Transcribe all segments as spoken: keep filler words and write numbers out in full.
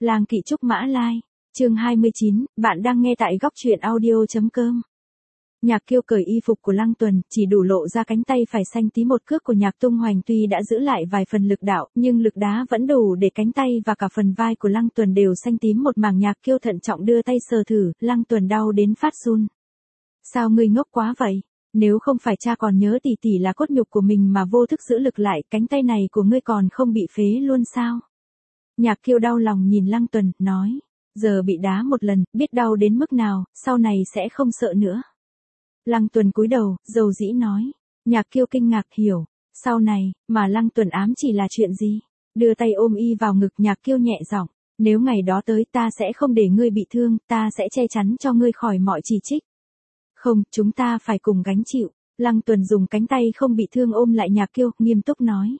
Lang Kỵ Trúc Mã Lai, chương hai mươi chín, bạn đang nghe tại góc truyện audio.com. Nhạc Kiêu cởi y phục của Lăng Tuần, chỉ đủ lộ ra cánh tay phải xanh tí một cước của Nhạc Tung Hoành, tuy đã giữ lại vài phần lực đạo, nhưng lực đá vẫn đủ để cánh tay và cả phần vai của Lăng Tuần đều xanh tím một mảng. Nhạc Kiêu thận trọng đưa tay sờ thử, Lăng Tuần đau đến phát run. Sao ngươi ngốc quá vậy? Nếu không phải cha còn nhớ tỷ tỷ là cốt nhục của mình mà vô thức giữ lực lại, cánh tay này của ngươi còn không bị phế luôn sao? Nhạc Kiêu đau lòng nhìn Lăng Tuần, nói, giờ bị đá một lần, biết đau đến mức nào, sau này sẽ không sợ nữa. Lăng Tuần cúi đầu, dầu dĩ nói. Nhạc Kiêu kinh ngạc hiểu, sau này, mà Lăng Tuần ám chỉ là chuyện gì? Đưa tay ôm y vào ngực. Nhạc Kiêu nhẹ giọng, nếu ngày đó tới ta sẽ không để ngươi bị thương, ta sẽ che chắn cho ngươi khỏi mọi chỉ trích. Không, chúng ta phải cùng gánh chịu. Lăng Tuần dùng cánh tay không bị thương ôm lại Nhạc Kiêu, nghiêm túc nói.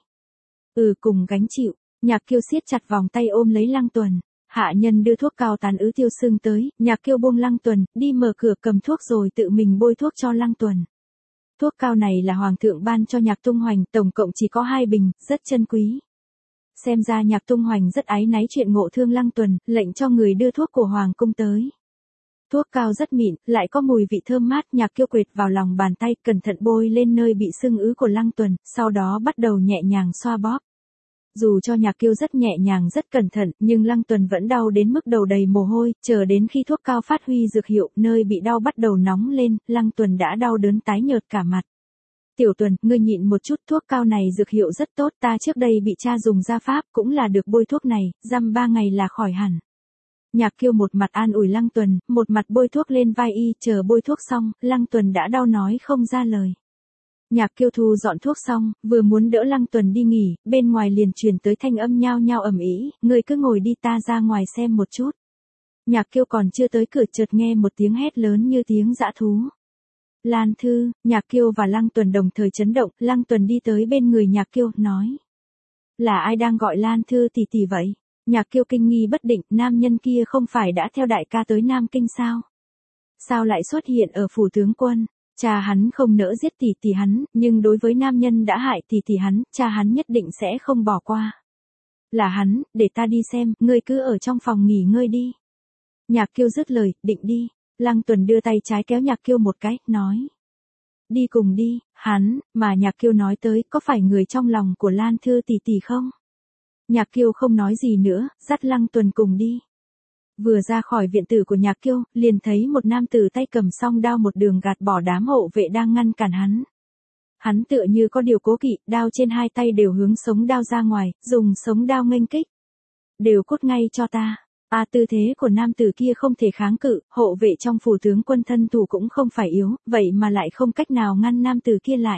Ừ, cùng gánh chịu. Nhạc Kiêu siết chặt vòng tay ôm lấy Lăng Tuần. Hạ nhân đưa thuốc cao tán ứ tiêu sưng tới, Nhạc Kiêu buông Lăng Tuần, đi mở cửa cầm thuốc rồi tự mình bôi thuốc cho Lăng Tuần. Thuốc cao này là Hoàng thượng ban cho Nhạc Tung Hoành, tổng cộng chỉ có hai bình, rất chân quý. Xem ra Nhạc Tung Hoành rất áy náy chuyện ngộ thương Lăng Tuần, lệnh cho người đưa thuốc của Hoàng cung tới. Thuốc cao rất mịn, lại có mùi vị thơm mát. Nhạc Kiêu quệt vào lòng bàn tay, cẩn thận bôi lên nơi bị sưng ứ của Lăng Tuần, sau đó bắt đầu nhẹ nhàng xoa bóp. Dù cho Nhạc Kiêu rất nhẹ nhàng rất cẩn thận, nhưng Lăng Tuần vẫn đau đến mức đầu đầy mồ hôi, chờ đến khi thuốc cao phát huy dược hiệu, nơi bị đau bắt đầu nóng lên, Lăng Tuần đã đau đớn tái nhợt cả mặt. Tiểu Tuần, ngươi nhịn một chút, thuốc cao này dược hiệu rất tốt, ta trước đây bị cha dùng gia pháp, cũng là được bôi thuốc này, dăm ba ngày là khỏi hẳn. Nhạc Kiêu một mặt an ủi Lăng Tuần, một mặt bôi thuốc lên vai y, chờ bôi thuốc xong, Lăng Tuần đã đau nói không ra lời. Nhạc Kiêu thu dọn thuốc xong, vừa muốn đỡ Lăng Tuần đi nghỉ, bên ngoài liền truyền tới thanh âm nhao nhao ầm ĩ, ngươi cứ ngồi đi, ta ra ngoài xem một chút. Nhạc Kiêu còn chưa tới cửa chợt nghe một tiếng hét lớn như tiếng dã thú. Lan Thư. Nhạc Kiêu và Lăng Tuần đồng thời chấn động, Lăng Tuần đi tới bên người Nhạc Kiêu, nói. Là ai đang gọi Lan Thư tỷ tỷ vậy? Nhạc Kiêu kinh nghi bất định, nam nhân kia không phải đã theo đại ca tới Nam Kinh sao? Sao lại xuất hiện ở phủ tướng quân? Cha hắn không nỡ giết tỷ tỷ hắn, nhưng đối với nam nhân đã hại tỷ tỷ hắn, cha hắn nhất định sẽ không bỏ qua. Là hắn, để ta đi xem, ngươi cứ ở trong phòng nghỉ ngơi đi. Nhạc Kiêu dứt lời, định đi. Lăng Tuần đưa tay trái kéo Nhạc Kiêu một cái, nói. Đi cùng đi, hắn, mà Nhạc Kiêu nói tới, có phải người trong lòng của Lan Thư tỷ tỷ không? Nhạc Kiêu không nói gì nữa, dắt Lăng Tuần cùng đi. Vừa ra khỏi viện tử của Nhạc Kiêu, liền thấy một nam tử tay cầm song đao một đường gạt bỏ đám hộ vệ đang ngăn cản hắn. Hắn tựa như có điều cố kỵ, đao trên hai tay đều hướng sống đao ra ngoài, dùng sống đao nghênh kích. Đều cút ngay cho ta. À, tư thế của nam tử kia không thể kháng cự, hộ vệ trong phủ tướng quân thân thủ cũng không phải yếu, vậy mà lại không cách nào ngăn nam tử kia lại.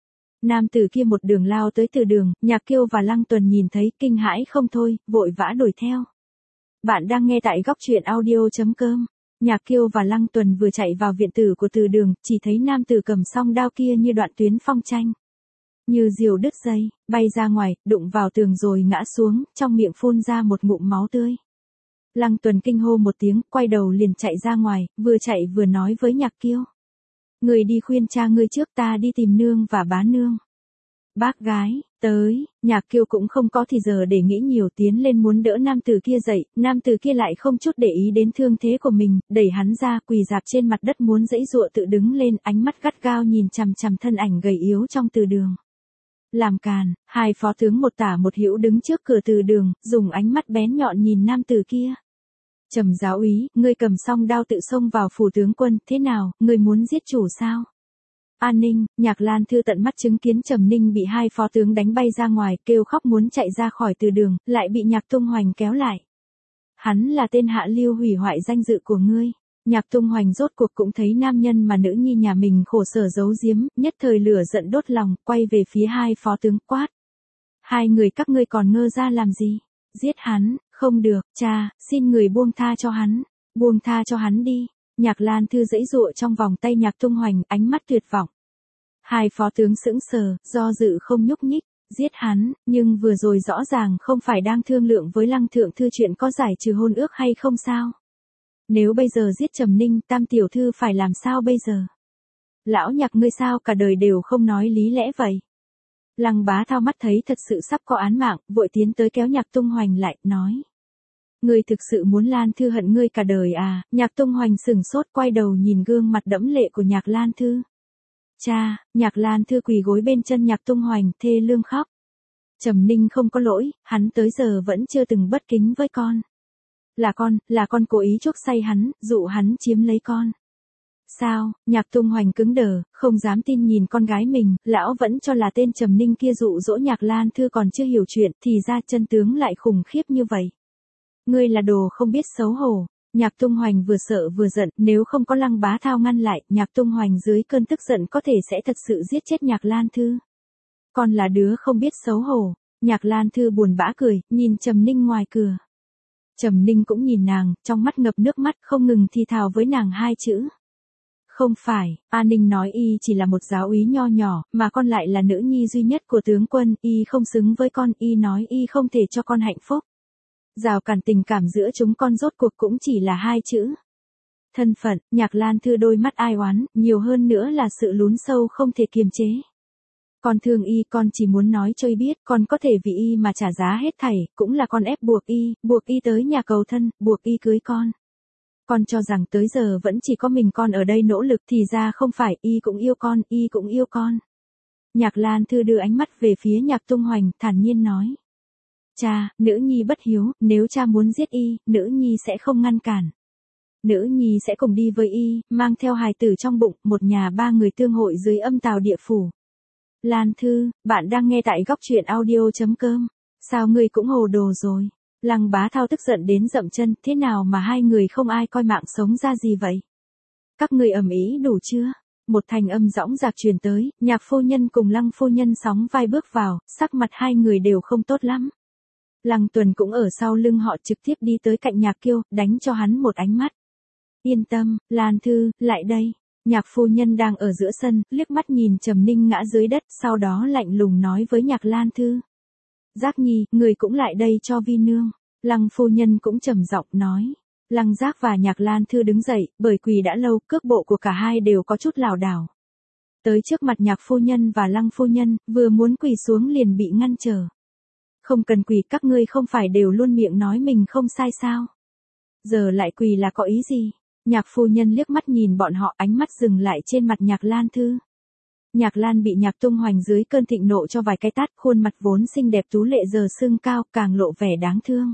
Nam tử kia một đường lao tới từ đường, Nhạc Kiêu và Lăng Tuần nhìn thấy kinh hãi không thôi, vội vã đuổi theo. Bạn đang nghe tại góc truyện audio.com. Nhạc Kiêu và Lăng Tuần vừa chạy vào viện tử của từ đường, chỉ thấy nam tử cầm song đao kia như đoạn tuyến phong tranh. Như diều đứt dây, bay ra ngoài, đụng vào tường rồi ngã xuống, trong miệng phun ra một ngụm máu tươi. Lăng Tuần kinh hô một tiếng, quay đầu liền chạy ra ngoài, vừa chạy vừa nói với Nhạc Kiêu. Người đi khuyên cha ngươi trước, ta đi tìm nương và bá nương. Bác gái, tới. Nhạc Kiêu cũng không có thì giờ để nghĩ nhiều, tiến lên muốn đỡ nam tử kia dậy, nam tử kia lại không chút để ý đến thương thế của mình, đẩy hắn ra, quỳ dạp trên mặt đất muốn giãy giụa tự đứng lên, ánh mắt gắt gao nhìn chằm chằm thân ảnh gầy yếu trong từ đường. Làm càn. Hai phó tướng một tả một hữu đứng trước cửa từ đường, dùng ánh mắt bén nhọn nhìn nam tử kia. Trầm giáo úy, ngươi cầm song đao tự xông vào phủ tướng quân, thế nào, ngươi muốn giết chủ sao? An ninh. Nhạc Lan Thư tận mắt chứng kiến Trầm Ninh bị hai phó tướng đánh bay ra ngoài, kêu khóc muốn chạy ra khỏi từ đường, lại bị Nhạc Tung Hoành kéo lại. Hắn là tên hạ lưu hủy hoại danh dự của ngươi. Nhạc Tung Hoành rốt cuộc cũng thấy nam nhân mà nữ nhi nhà mình khổ sở giấu giếm, nhất thời lửa giận đốt lòng, quay về phía hai phó tướng quát. Hai người các ngươi còn ngơ ra làm gì? Giết hắn. Không được, cha, xin người buông tha cho hắn. Buông tha cho hắn đi. Nhạc Lan Thư giãy giụa trong vòng tay Nhạc Tung Hoành, ánh mắt tuyệt vọng. Hai phó tướng sững sờ, do dự không nhúc nhích. Giết hắn, nhưng vừa rồi rõ ràng không phải đang thương lượng với Lăng thượng thư chuyện có giải trừ hôn ước hay không sao? Nếu bây giờ giết Trầm Ninh, tam tiểu thư phải làm sao bây giờ? Lão Nhạc ngươi sao cả đời đều không nói lý lẽ vậy? Lăng Bá Thao mắt thấy thật sự sắp có án mạng, vội tiến tới kéo Nhạc Tung Hoành lại, nói. Ngươi thực sự muốn Lan Thư hận ngươi cả đời à? Nhạc Tung Hoành sừng sốt quay đầu nhìn gương mặt đẫm lệ của Nhạc Lan Thư. Cha, Nhạc Lan Thư quỳ gối bên chân Nhạc Tung Hoành thê lương khóc. Trầm Ninh không có lỗi, hắn tới giờ vẫn chưa từng bất kính với con. Là con, là con cố ý chuốc say hắn, dụ hắn chiếm lấy con. Sao? Nhạc Tung Hoành cứng đờ, không dám tin nhìn con gái mình, lão vẫn cho là tên Trầm Ninh kia dụ dỗ Nhạc Lan Thư còn chưa hiểu chuyện, thì ra chân tướng lại khủng khiếp như vậy. Ngươi là đồ không biết xấu hổ. Nhạc Tung Hoành vừa sợ vừa giận, nếu không có Lăng Bá Thao ngăn lại, Nhạc Tung Hoành dưới cơn tức giận có thể sẽ thật sự giết chết Nhạc Lan Thư. Con là đứa không biết xấu hổ. Nhạc Lan Thư buồn bã cười, nhìn Trầm Ninh ngoài cửa. Trầm Ninh cũng nhìn nàng, trong mắt ngập nước mắt không ngừng thì thào với nàng hai chữ. Không phải, A Ninh nói y chỉ là một giáo úy nho nhỏ, mà con lại là nữ nhi duy nhất của tướng quân, y không xứng với con, y nói y không thể cho con hạnh phúc. Rào cản tình cảm giữa chúng con rốt cuộc cũng chỉ là hai chữ. Thân phận. Nhạc Lan Thư đôi mắt ai oán, nhiều hơn nữa là sự lún sâu không thể kiềm chế. Con thương y, con chỉ muốn nói cho y biết, con có thể vì y mà trả giá hết thảy, cũng là con ép buộc y, buộc y tới nhà cầu thân, buộc y cưới con. Con cho rằng tới giờ vẫn chỉ có mình con ở đây nỗ lực thì ra không phải, y cũng yêu con, y cũng yêu con. Nhạc Lan Thư đưa ánh mắt về phía Nhạc Tung Hoành, thản nhiên nói. Cha, nữ nhi bất hiếu, nếu cha muốn giết y, nữ nhi sẽ không ngăn cản. Nữ nhi sẽ cùng đi với y, mang theo hài tử trong bụng, một nhà ba người tương hội dưới âm tào địa phủ. Lan Thư, bạn đang nghe tại góc truyện audio chấm com. Sao ngươi cũng hồ đồ rồi? Lăng Bá Thao tức giận đến dậm chân, thế nào mà hai người không ai coi mạng sống ra gì vậy? Các ngươi ầm ĩ đủ chưa? Một thanh âm dõng dạc truyền tới, Nhạc phu nhân cùng Lăng phu nhân sóng vai bước vào, sắc mặt hai người đều không tốt lắm. Lăng Tuần cũng ở sau lưng họ trực tiếp đi tới cạnh Nhạc Kiêu, đánh cho hắn một ánh mắt. Yên tâm, Lan Thư, lại đây. Nhạc phu nhân đang ở giữa sân, liếc mắt nhìn Trầm Ninh ngã dưới đất, sau đó lạnh lùng nói với Nhạc Lan Thư. Giác Nhi, người cũng lại đây cho vi nương. Lăng phu nhân cũng trầm giọng nói. Lăng Giác và Nhạc Lan Thư đứng dậy, bởi quỳ đã lâu, cước bộ của cả hai đều có chút lảo đảo. Tới trước mặt Nhạc phu nhân và Lăng phu nhân, vừa muốn quỳ xuống liền bị ngăn trở. Không cần quỳ, các ngươi không phải đều luôn miệng nói mình không sai sao? Giờ lại quỳ là có ý gì? Nhạc phu nhân liếc mắt nhìn bọn họ, ánh mắt dừng lại trên mặt Nhạc Lan Thư. Nhạc Lan bị Nhạc Tung Hoành dưới cơn thịnh nộ cho vài cái tát, khuôn mặt vốn xinh đẹp tú lệ giờ sưng cao, càng lộ vẻ đáng thương.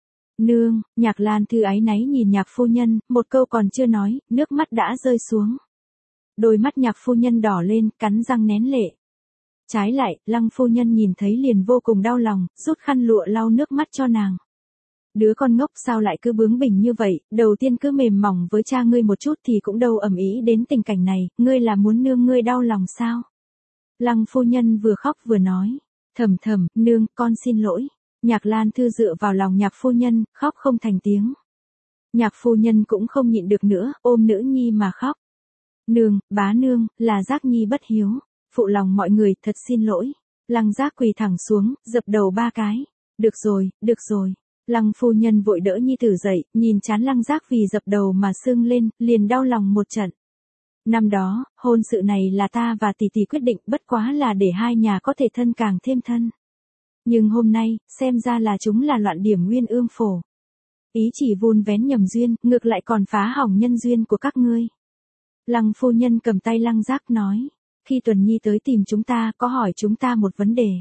Nương, Nhạc Lan Thư áy náy nhìn Nhạc phu nhân, một câu còn chưa nói, nước mắt đã rơi xuống. Đôi mắt Nhạc phu nhân đỏ lên, cắn răng nén lệ. Trái lại, Lăng phu nhân nhìn thấy liền vô cùng đau lòng, rút khăn lụa lau nước mắt cho nàng. Đứa con ngốc sao lại cứ bướng bỉnh như vậy, đầu tiên cứ mềm mỏng với cha ngươi một chút thì cũng đâu ầm ĩ đến tình cảnh này, ngươi là muốn nương ngươi đau lòng sao? Lăng phu nhân vừa khóc vừa nói, thầm thầm, nương, con xin lỗi. Nhạc Lan Thư dựa vào lòng Nhạc phu nhân, khóc không thành tiếng. Nhạc phu nhân cũng không nhịn được nữa, ôm nữ nhi mà khóc. Nương, bá nương, là Giác Nhi bất hiếu. Phụ lòng mọi người, thật xin lỗi. Lăng Giác quỳ thẳng xuống, dập đầu ba cái. Được rồi, được rồi. Lăng phu nhân vội đỡ nhi tử dậy, nhìn chán Lăng Giác vì dập đầu mà sưng lên, liền đau lòng một trận. Năm đó, hôn sự này là ta và tỷ tỷ quyết định, bất quá là để hai nhà có thể thân càng thêm thân. Nhưng hôm nay, xem ra là chúng là loạn điểm nguyên ương phổ. Ý chỉ vun vén nhầm duyên, ngược lại còn phá hỏng nhân duyên của các ngươi. Lăng phu nhân cầm tay Lăng Giác nói. Khi Tuần Nhi tới tìm chúng ta, có hỏi chúng ta một vấn đề.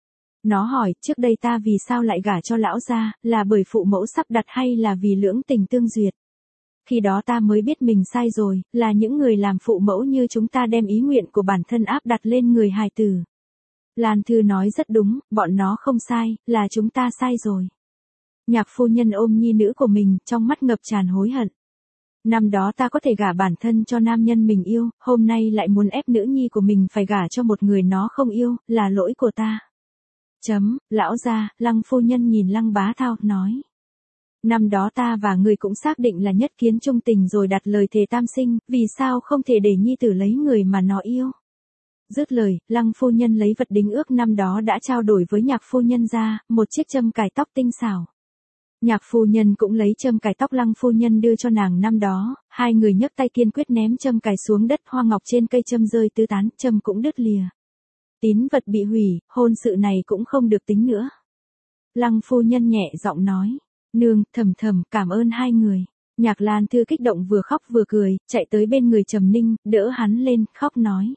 Nó hỏi, trước đây ta vì sao lại gả cho lão gia, là bởi phụ mẫu sắp đặt hay là vì lưỡng tình tương duyệt. Khi đó ta mới biết mình sai rồi, là những người làm phụ mẫu như chúng ta đem ý nguyện của bản thân áp đặt lên người hài tử. Lan Thư nói rất đúng, bọn nó không sai, là chúng ta sai rồi. Nhạc phu nhân ôm nhi nữ của mình, trong mắt ngập tràn hối hận. Năm đó ta có thể gả bản thân cho nam nhân mình yêu, hôm nay lại muốn ép nữ nhi của mình phải gả cho một người nó không yêu, là lỗi của ta. Chấm, lão gia, Lăng phu nhân nhìn Lăng Bá Thao, nói. Năm đó ta và người cũng xác định là nhất kiến trung tình rồi đặt lời thề tam sinh, vì sao không thể để nhi tử lấy người mà nó yêu. Dứt lời, Lăng phu nhân lấy vật đính ước năm đó đã trao đổi với Nhạc phu nhân ra, một chiếc châm cài tóc tinh xảo. Nhạc phu nhân cũng lấy châm cài tóc Lăng phu nhân đưa cho nàng năm đó, hai người nhấc tay kiên quyết ném châm cài xuống đất, hoa ngọc trên cây châm rơi tứ tán, châm cũng đứt lìa. Tín vật bị hủy, hôn sự này cũng không được tính nữa. Lăng phu nhân nhẹ giọng nói, Nương, thầm thầm, cảm ơn hai người. Nhạc Lan Thư kích động vừa khóc vừa cười, chạy tới bên người Trầm Ninh, đỡ hắn lên, khóc nói.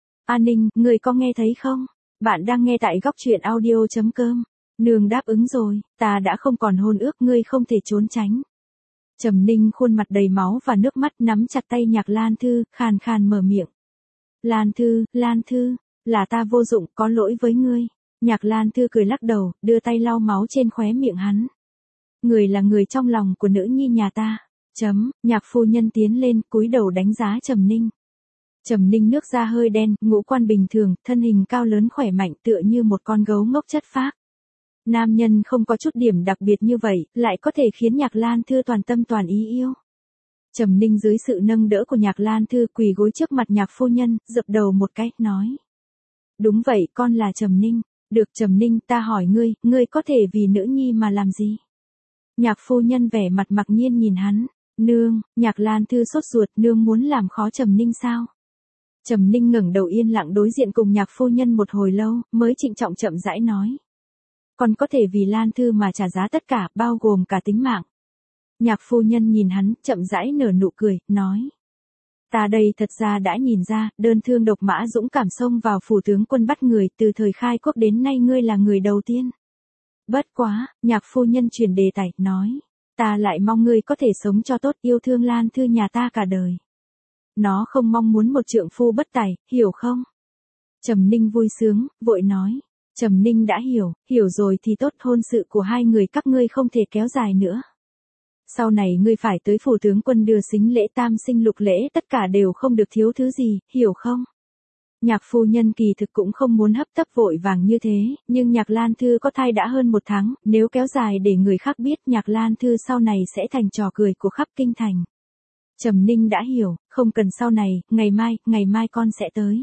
A Ninh, người có nghe thấy không? Bạn đang nghe tại góc truyện audio.com. Nương đáp ứng rồi, ta đã không còn hôn ước, ngươi không thể trốn tránh. Trầm Ninh khuôn mặt đầy máu và nước mắt, nắm chặt tay Nhạc Lan Thư, khàn khàn mở miệng. Lan Thư, Lan Thư, là ta vô dụng, có lỗi với ngươi. Nhạc Lan Thư cười lắc đầu, đưa tay lau máu trên khóe miệng hắn. Người là người trong lòng của nữ nhi nhà ta. Chấm, Nhạc phu nhân tiến lên, cúi đầu đánh giá Trầm Ninh. Trầm Ninh nước da hơi đen, ngũ quan bình thường, thân hình cao lớn khỏe mạnh tựa như một con gấu ngốc chất phác. Nam nhân không có chút điểm đặc biệt như vậy, lại có thể khiến Nhạc Lan Thư toàn tâm toàn ý yêu. Trầm Ninh dưới sự nâng đỡ của Nhạc Lan Thư quỳ gối trước mặt Nhạc phu nhân, dập đầu một cái, nói. Đúng vậy, con là Trầm Ninh. Được Trầm Ninh, ta hỏi ngươi, ngươi có thể vì nữ nhi mà làm gì? Nhạc phu nhân vẻ mặt mặc nhiên nhìn hắn. Nương, Nhạc Lan Thư sốt ruột, nương muốn làm khó Trầm Ninh sao? Trầm Ninh ngẩng đầu yên lặng đối diện cùng Nhạc phu nhân một hồi lâu, mới trịnh trọng chậm rãi nói. Con có thể vì Lan Thư mà trả giá tất cả, bao gồm cả tính mạng. Nhạc phu nhân nhìn hắn, chậm rãi nở nụ cười, nói. Ta đây thật ra đã nhìn ra, đơn thương độc mã dũng cảm xông vào phủ tướng quân bắt người, từ thời khai quốc đến nay ngươi là người đầu tiên. Bất quá, Nhạc phu nhân chuyển đề tài, nói. Ta lại mong ngươi có thể sống cho tốt, yêu thương Lan Thư nhà ta cả đời. Nó không mong muốn một trượng phu bất tài, hiểu không? Trầm Ninh vui sướng, vội nói. Trầm Ninh đã hiểu, hiểu rồi thì tốt, hôn sự của hai người các ngươi không thể kéo dài nữa. Sau này ngươi phải tới phủ tướng quân đưa sính lễ tam sinh lục lễ, tất cả đều không được thiếu thứ gì, hiểu không? Nhạc phu nhân kỳ thực cũng không muốn hấp tấp vội vàng như thế, nhưng Nhạc Lan Thư có thai đã hơn một tháng, nếu kéo dài để người khác biết, Nhạc Lan Thư sau này sẽ thành trò cười của khắp kinh thành. Trầm Ninh đã hiểu, không cần sau này, ngày mai, ngày mai con sẽ tới.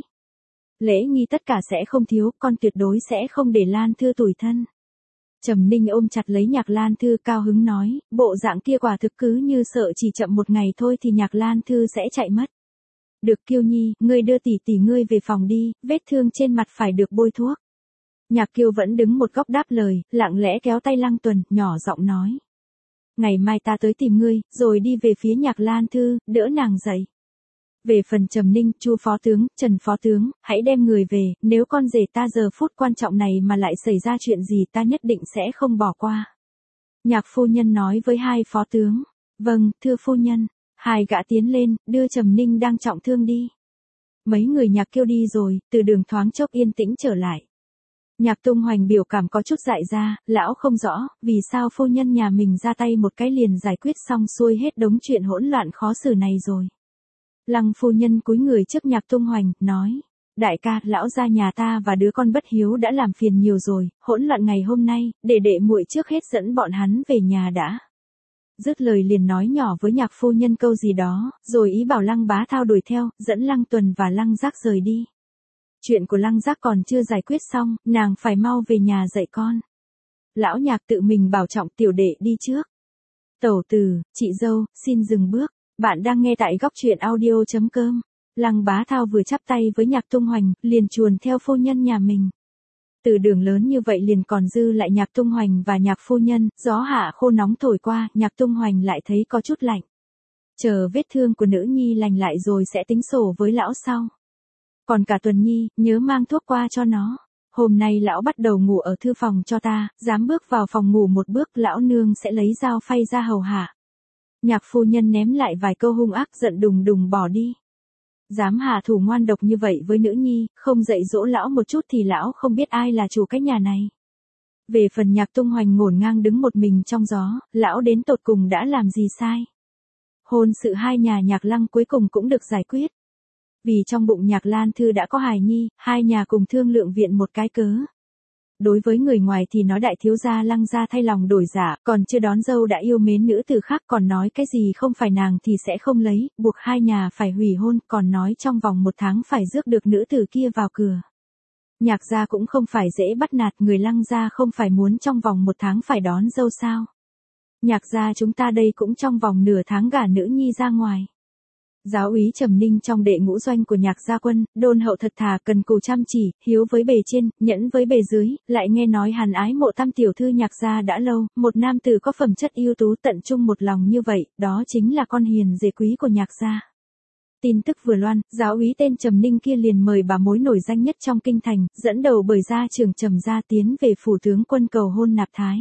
Lễ nghi tất cả sẽ không thiếu, con tuyệt đối sẽ không để Lan Thư tủi thân. Trầm Ninh ôm chặt lấy Nhạc Lan Thư cao hứng nói, bộ dạng kia quả thực cứ như sợ chỉ chậm một ngày thôi thì Nhạc Lan Thư sẽ chạy mất. Được Kiêu Nhi, ngươi đưa tỷ tỷ ngươi về phòng đi, vết thương trên mặt phải được bôi thuốc. Nhạc Kiêu vẫn đứng một góc đáp lời, lặng lẽ kéo tay Lăng Tuần, nhỏ giọng nói. Ngày mai ta tới tìm ngươi, rồi đi về phía Nhạc Lan Thư, đỡ nàng dậy. Về phần Trầm Ninh, Chu phó tướng, Trần phó tướng, hãy đem người về, nếu con rể ta giờ phút quan trọng này mà lại xảy ra chuyện gì ta nhất định sẽ không bỏ qua. Nhạc phu nhân nói với hai phó tướng. Vâng, thưa phu nhân. Hai gã tiến lên, đưa Trầm Ninh đang trọng thương đi. Mấy người Nhạc Kiêu đi rồi, từ đường thoáng chốc yên tĩnh trở lại. Nhạc Tung Hoành biểu cảm có chút dại ra, lão không rõ, vì sao phu nhân nhà mình ra tay một cái liền giải quyết xong xuôi hết đống chuyện hỗn loạn khó xử này rồi. Lăng phu nhân cúi người trước Nhạc Tung Hoành, nói. Đại ca, lão gia nhà ta và đứa con bất hiếu đã làm phiền nhiều rồi, hỗn loạn ngày hôm nay, để đệ muội trước hết dẫn bọn hắn về nhà đã. Dứt lời liền nói nhỏ với Nhạc phu nhân câu gì đó, rồi ý bảo Lăng Bá Thao đuổi theo, dẫn Lăng Tuần và Lăng Giác rời đi. Chuyện của Lăng Giác còn chưa giải quyết xong, nàng phải mau về nhà dạy con. Lão Nhạc tự mình bảo trọng, tiểu đệ đi trước. Tẩu tử, chị dâu, xin dừng bước. Bạn đang nghe tại góc truyện audio.com. Lăng Bá Thao vừa chắp tay với Nhạc Tung Hoành, liền chuồn theo phu nhân nhà mình. Từ đường lớn như vậy liền còn dư lại Nhạc Tung Hoành và Nhạc phu nhân, gió hạ khô nóng thổi qua, Nhạc Tung Hoành lại thấy có chút lạnh. Chờ vết thương của nữ nhi lành lại rồi sẽ tính sổ với lão sau. Còn cả Tuần Nhi, nhớ mang thuốc qua cho nó. Hôm nay lão bắt đầu ngủ ở thư phòng cho ta, dám bước vào phòng ngủ một bước lão nương sẽ lấy dao phay ra hầu hạ. Nhạc phu nhân ném lại vài câu hung ác giận đùng đùng bỏ đi. Dám hạ thủ ngoan độc như vậy với nữ nhi, không dạy dỗ lão một chút thì lão không biết ai là chủ cái nhà này. Về phần Nhạc Tung Hoành ngổn ngang đứng một mình trong gió, lão đến tột cùng đã làm gì sai. Hôn sự hai nhà Nhạc Lăng cuối cùng cũng được giải quyết. Vì trong bụng Nhạc Lan Thư đã có hài nhi, hai nhà cùng thương lượng viện một cái cớ. Đối với người ngoài thì nói đại thiếu gia Lăng gia thay lòng đổi dạ, còn chưa đón dâu đã yêu mến nữ tử khác, còn nói cái gì không phải nàng thì sẽ không lấy, buộc hai nhà phải hủy hôn, còn nói trong vòng một tháng phải rước được nữ tử kia vào cửa. Nhạc gia cũng không phải dễ bắt nạt, người Lăng gia không phải muốn trong vòng một tháng phải đón dâu sao. Nhạc gia chúng ta đây cũng trong vòng nửa tháng gả nữ nhi ra ngoài. Giáo úy Trầm Ninh trong đệ ngũ doanh của Nhạc Gia Quân, đôn hậu thật thà, cần cù chăm chỉ, hiếu với bề trên, nhẫn với bề dưới, lại nghe nói Hàn ái mộ tam tiểu thư Nhạc gia đã lâu, một nam tử có phẩm chất ưu tú tận trung một lòng như vậy, đó chính là con hiền rể quý của Nhạc gia. Tin tức vừa loan, giáo úy tên Trầm Ninh kia liền mời bà mối nổi danh nhất trong kinh thành, dẫn đầu bởi gia trưởng Trầm gia tiến về phủ tướng quân cầu hôn nạp thái.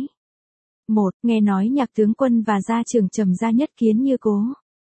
Một, nghe nói Nhạc tướng quân và gia trưởng Trầm gia nhất kiến như cố.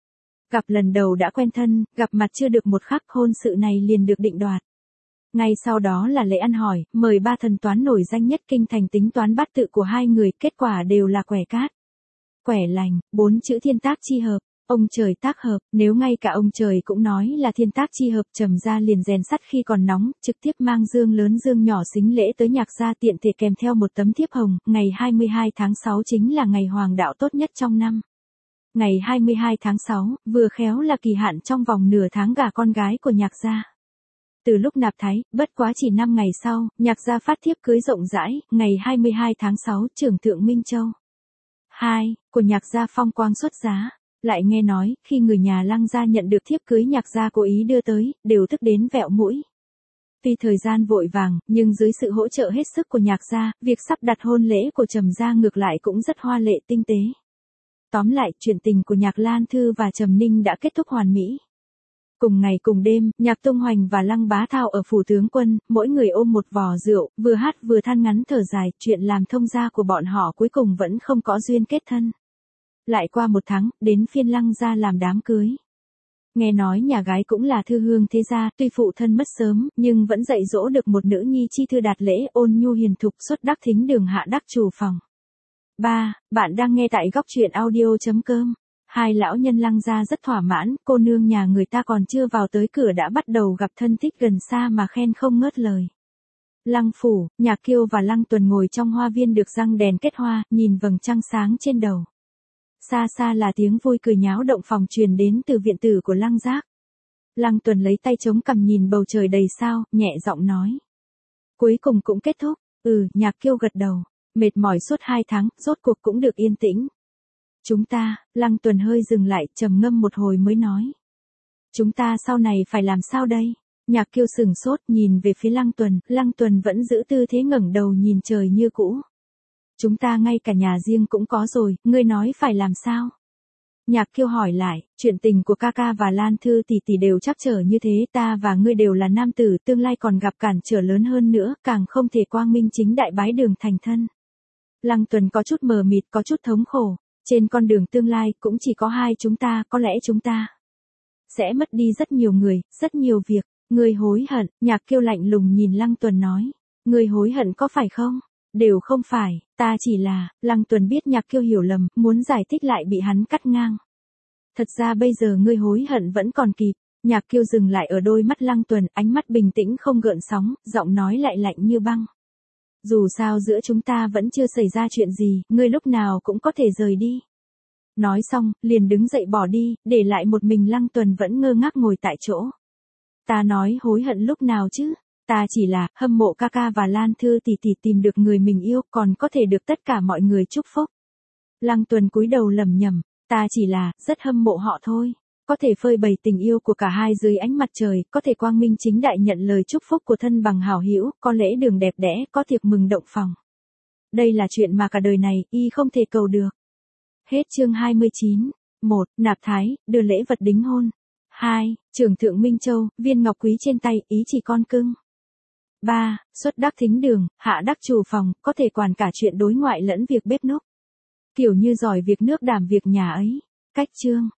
Gặp lần đầu đã quen thân, gặp mặt chưa được một khắc hôn sự này liền được định đoạt. Ngay sau đó là lễ ăn hỏi, mời ba thần toán nổi danh nhất kinh thành tính toán bát tự của hai người, kết quả đều là quẻ cát. Quẻ lành, bốn chữ thiên tác chi hợp, ông trời tác hợp, nếu ngay cả ông trời cũng nói là thiên tác chi hợp, Trầm gia liền rèn sắt khi còn nóng, trực tiếp mang dương lớn dương nhỏ xính lễ tới Nhạc gia, tiện thể kèm theo một tấm thiếp hồng, ngày hai mươi hai tháng sáu chính là ngày hoàng đạo tốt nhất trong năm. Ngày hai mươi hai tháng sáu, vừa khéo là kỳ hạn trong vòng nửa tháng gả con gái của Nhạc gia. Từ lúc nạp thái, bất quá chỉ năm ngày sau, Nhạc gia phát thiếp cưới rộng rãi, ngày hai mươi hai tháng sáu, trưởng thượng Minh Châu. hai. Của Nhạc gia phong quang xuất giá. Lại nghe nói, khi người nhà Lăng gia nhận được thiếp cưới Nhạc gia cố ý đưa tới, đều tức đến vẹo mũi. Tuy thời gian vội vàng, nhưng dưới sự hỗ trợ hết sức của Nhạc gia, việc sắp đặt hôn lễ của Trầm gia ngược lại cũng rất hoa lệ tinh tế. Tóm lại, chuyện tình của Nhạc Lan Thư và Trầm Ninh đã kết thúc hoàn mỹ. Cùng ngày cùng đêm, Nhạc Tung Hoành và Lăng Bá Thao ở phủ tướng quân, mỗi người ôm một vò rượu, vừa hát vừa than ngắn thở dài, chuyện làm thông gia của bọn họ cuối cùng vẫn không có duyên kết thân. Lại qua một tháng, đến phiên Lăng gia làm đám cưới. Nghe nói nhà gái cũng là thư hương thế gia, tuy phụ thân mất sớm, nhưng vẫn dạy dỗ được một nữ nhi chi thư đạt lễ, ôn nhu hiền thục, xuất đắc thính đường hạ đắc chủ phòng. ba. Bạn đang nghe tại góc truyện audio.com. Hai lão nhân Lăng gia rất thỏa mãn, cô nương nhà người ta còn chưa vào tới cửa đã bắt đầu gặp thân thích gần xa mà khen không ngớt lời. Lăng phủ, Nhạc Kiêu và Lăng Tuần ngồi trong hoa viên được răng đèn kết hoa, nhìn vầng trăng sáng trên đầu. Xa xa là tiếng vui cười nháo động phòng truyền đến từ viện tử của Lăng Giác. Lăng Tuần lấy tay chống cằm nhìn bầu trời đầy sao, nhẹ giọng nói. Cuối cùng cũng kết thúc. Ừ, Nhạc Kiêu gật đầu. Mệt mỏi suốt hai tháng, rốt cuộc cũng được yên tĩnh. Chúng ta, Lăng Tuần hơi dừng lại, trầm ngâm một hồi mới nói. Chúng ta sau này phải làm sao đây? Nhạc Kiêu sửng sốt, nhìn về phía Lăng Tuần, Lăng Tuần vẫn giữ tư thế ngẩng đầu nhìn trời như cũ. Chúng ta ngay cả nhà riêng cũng có rồi, ngươi nói phải làm sao? Nhạc Kiêu hỏi lại, chuyện tình của ca ca và Lan Thư tỷ tỷ đều trắc trở như thế, ta và ngươi đều là nam tử, tương lai còn gặp cản trở lớn hơn nữa, càng không thể quang minh chính đại bái đường thành thân. Lăng Tuần có chút mờ mịt, có chút thống khổ, trên con đường tương lai cũng chỉ có hai chúng ta, có lẽ chúng ta sẽ mất đi rất nhiều người, rất nhiều việc. Ngươi hối hận? Nhạc Kiêu lạnh lùng nhìn Lăng Tuần nói. Ngươi hối hận có phải không? Đều không phải, ta chỉ là, Lăng Tuần biết Nhạc Kiêu hiểu lầm, muốn giải thích lại bị hắn cắt ngang. Thật ra bây giờ ngươi hối hận vẫn còn kịp. Nhạc Kiêu dừng lại ở đôi mắt Lăng Tuần, ánh mắt bình tĩnh không gợn sóng, giọng nói lại lạnh như băng. Dù sao giữa chúng ta vẫn chưa xảy ra chuyện gì, ngươi lúc nào cũng có thể rời đi. Nói xong, liền đứng dậy bỏ đi, để lại một mình Lăng Tuần vẫn ngơ ngác ngồi tại chỗ. Ta nói hối hận lúc nào chứ? Ta chỉ là, hâm mộ ca ca và Lan Thư tỷ tỷ tìm được người mình yêu, còn có thể được tất cả mọi người chúc phúc. Lăng Tuần cúi đầu lẩm nhẩm, ta chỉ là, rất hâm mộ họ thôi. Có thể phơi bày tình yêu của cả hai dưới ánh mặt trời, có thể quang minh chính đại nhận lời chúc phúc của thân bằng hảo hữu, có lễ đường đẹp đẽ, có tiệc mừng động phòng. Đây là chuyện mà cả đời này, y không thể cầu được. Hết chương hai mươi chín. một. Nạp thái, đưa lễ vật đính hôn. hai. Trưởng thượng Minh Châu, viên ngọc quý trên tay, ý chỉ con cưng. ba. Xuất đắc thính đường, hạ đắc chủ phòng, có thể quản cả chuyện đối ngoại lẫn việc bếp núc. Kiểu như giỏi việc nước đảm việc nhà ấy. Cách chương.